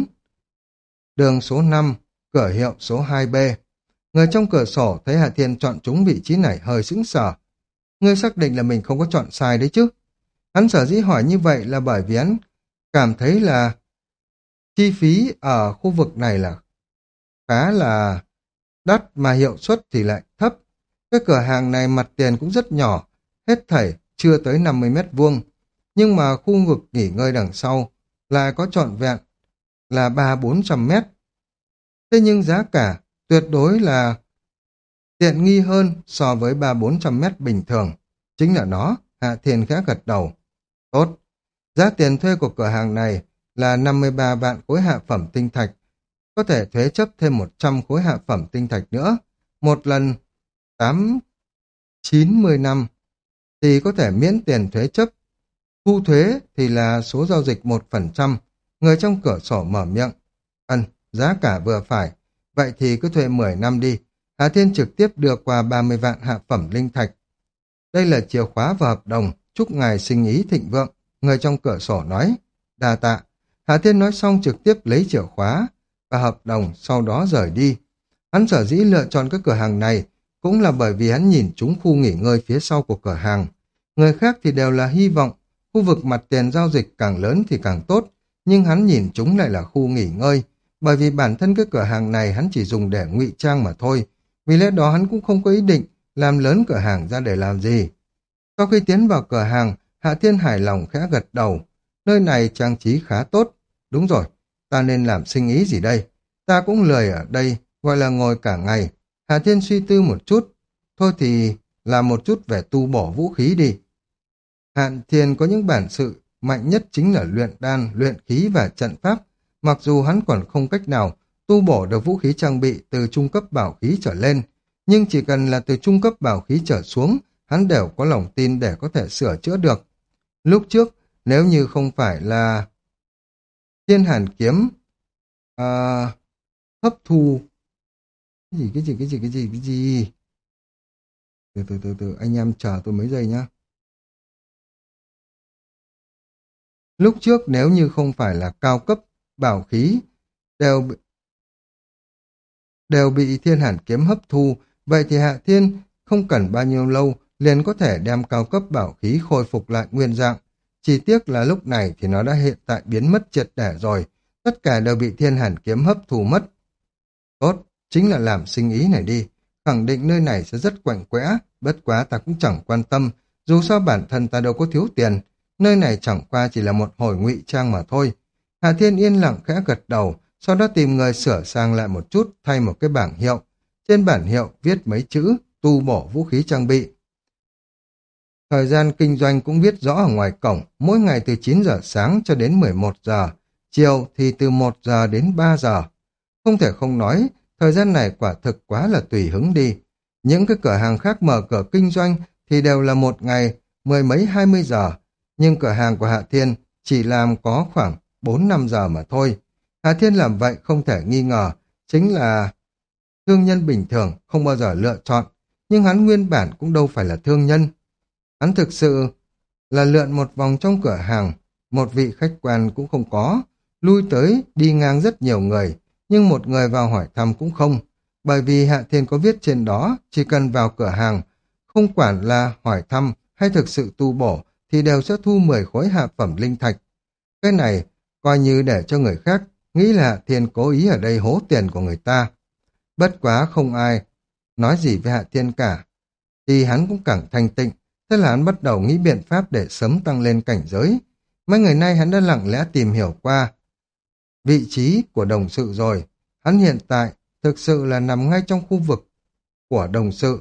Đường số năm, cửa hiệu số hai B. Người trong cửa sổ thấy Hạ Thiên chọn trúng vị trí này hơi sững sờ. Ngươi xác định là mình không có chọn sai đấy chứ? Hắn sở dĩ hỏi như vậy là bởi vì hắn cảm thấy là chi phí ở khu vực này là khá là đắt mà hiệu suất thì lại thấp. Cái cửa hàng này mặt tiền cũng rất nhỏ, hết thảy chưa tới năm mươi mét vuông. Nhưng mà khu vực nghỉ ngơi đằng sau lại có trọn vẹn là ba bốn trăm mét. Thế nhưng giá cả tuyệt đối là tiện nghi hơn so với ba bốn trăm mét bình thường. Chính là nó, Hạ Thiên khẽ gật đầu. Tốt, giá tiền thuê của cửa hàng này là năm mươi ba vạn khối hạ phẩm tinh thạch, có thể thuế chấp thêm một trăm khối hạ phẩm tinh thạch nữa. Một lần tám chín mươi năm thì có thể miễn tiền thuế chấp. Thu thuế thì là số giao dịch một phần trăm. Người trong cửa sổ mở miệng. Ân, giá cả vừa phải. Vậy thì cứ thuê mười năm đi. Hà Thiên trực tiếp đưa qua ba mươi vạn hạ phẩm linh thạch. Đây là chìa khóa và hợp đồng. Chúc ngài sinh ý thịnh vượng. Người trong cửa sổ nói. Đa tạ. Hà Thiên nói xong trực tiếp lấy chìa khóa và hợp đồng, sau đó rời đi. Hắn sở dĩ lựa chọn cái cửa hàng này cũng là bởi vì hắn nhìn trúng khu nghỉ ngơi phía sau của cửa hàng. Người khác thì đều là hy vọng khu vực mặt tiền giao dịch càng lớn thì càng tốt, nhưng hắn nhìn chúng lại là khu nghỉ ngơi, bởi vì bản thân cái cửa hàng này hắn chỉ dùng để ngụy trang mà thôi, vì lẽ đó hắn cũng không có ý định làm lớn cửa hàng ra để làm gì. Sau khi tiến vào cửa hàng, Hạ Thiên hài lòng khẽ gật đầu, nơi này trang trí khá tốt. Đúng rồi, ta nên làm sinh ý gì đây? Ta cũng lười ở đây, gọi là ngồi cả ngày. Hạ Thiên suy tư một chút, thôi thì làm một chút về tu bổ vũ khí đi. Hạ Thiên có những bản sự mạnh nhất chính là luyện đan, luyện khí và trận pháp. Mặc dù hắn còn không cách nào tu bổ được vũ khí trang bị từ trung cấp bảo khí trở lên, nhưng chỉ cần là từ trung cấp bảo khí trở xuống, hắn đều có lòng tin để có thể sửa chữa được. Lúc trước, nếu như không phải là Thiên Hàn kiếm à, hấp thu cái gì cái gì cái gì cái gì cái gì từ từ từ từ anh em chờ tôi mấy giây nhá. Lúc trước nếu như không phải là cao cấp bảo khí đều bị, đều bị Thiên Hàn kiếm hấp thu, vậy thì Hạ Thiên không cần bao nhiêu lâu liền có thể đem cao cấp bảo khí khôi phục lại nguyên dạng. Chỉ tiếc là lúc này thì nó đã hiện tại biến mất triệt để rồi, tất cả đều bị Thiên Hàn kiếm hấp thu mất. Tốt, chính là làm sinh ý này đi, khẳng định nơi này sẽ rất quạnh quẽ, bất quá ta cũng chẳng quan tâm, dù sao bản thân ta đâu có thiếu tiền, nơi này chẳng qua chỉ là một hồi ngụy trang mà thôi. Hà Thiên yên lặng khẽ gật đầu, sau đó tìm người sửa sang lại một chút, thay một cái bảng hiệu. Trên bản hiệu viết mấy chữ tu bổ vũ khí trang bị. Thời gian kinh doanh cũng viết rõ ở ngoài cổng, mỗi ngày từ chín giờ sáng cho đến mười một giờ, chiều thì từ một giờ đến ba giờ. Không thể không nói, thời gian này quả thực quá là tùy hứng đi. Những cái cửa hàng khác mở cửa kinh doanh thì đều là một ngày, mười mấy hai mươi giờ, nhưng cửa hàng của Hạ Thiên chỉ làm có khoảng bốn năm giờ mà thôi. Hạ Thiên làm vậy không thể nghi ngờ, chính là thương nhân bình thường không bao giờ lựa chọn, nhưng hắn nguyên bản cũng đâu phải là thương nhân. Hắn thực sự là lượn một vòng trong cửa hàng, một vị khách quan cũng không có, lui tới đi ngang rất nhiều người, nhưng một người vào hỏi thăm cũng không, bởi vì Hạ Thiên có viết trên đó, chỉ cần vào cửa hàng, không quản là hỏi thăm hay thực sự tu bổ, thì đều sẽ thu mười khối hạ phẩm linh thạch. Cái này coi như để cho người khác nghĩ là Hạ Thiên cố ý ở đây hố tiền của người ta. Bất quá không ai nói gì với Hạ Thiên cả, thì hắn cũng càng thanh tịnh, thế là hắn bắt đầu nghĩ biện pháp để sớm tăng lên cảnh giới. Mấy ngày nay hắn đã lặng lẽ tìm hiểu qua vị trí của đồng sự rồi. Hắn hiện tại thực sự là nằm ngay trong khu vực của đồng sự.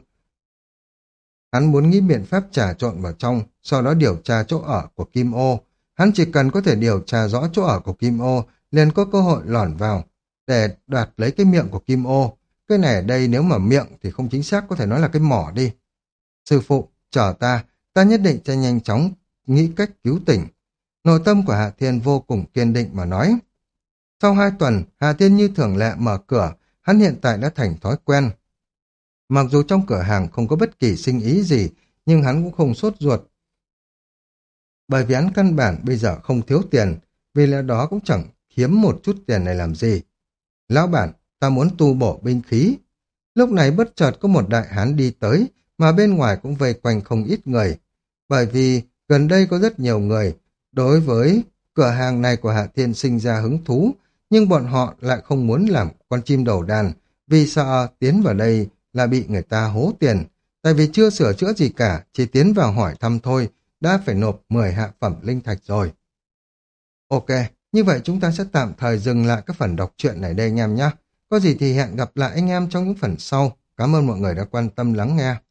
Hắn muốn nghĩ biện pháp trà trộn vào trong, sau đó điều tra chỗ ở của Kim Ô. Hắn chỉ cần có thể điều tra rõ chỗ ở của Kim Ô, liền có cơ hội lỏn vào để đoạt lấy cái miệng của Kim Ô. Cái này ở đây nếu mà miệng thì không chính xác, có thể nói là cái mỏ đi. Sư phụ, chờ ta, ta nhất định sẽ nhanh chóng nghĩ cách cứu tỉnh. Nội tâm của Hạ Thiên vô cùng kiên định mà nói. Sau hai tuần, Hạ Thiên như thường lệ mở cửa, hắn hiện tại đã thành thói quen. Mặc dù trong cửa hàng không có bất kỳ sinh ý gì, nhưng hắn cũng không sốt ruột. Bởi vì hắn căn bản bây giờ không thiếu tiền, vì lẽ đó cũng chẳng hiếm một chút tiền này làm gì. Lão bản, ta muốn tu bổ binh khí. Lúc này bất chợt có một đại hán đi tới, mà bên ngoài cũng vây quanh không ít người. Bởi vì gần đây có rất nhiều người, đối với cửa hàng này của Hạ Thiên sinh ra hứng thú, nhưng bọn họ lại không muốn làm con chim đầu đàn, vì sợ tiến vào đây là bị người ta hố tiền. Tại vì chưa sửa chữa gì cả, chỉ tiến vào hỏi thăm thôi, đã phải nộp mười hạ phẩm linh thạch rồi. Ok, như vậy chúng ta sẽ tạm thời dừng lại các phần đọc truyện này đây anh em nhé. Có gì thì hẹn gặp lại anh em trong những phần sau. Cảm ơn mọi người đã quan tâm lắng nghe.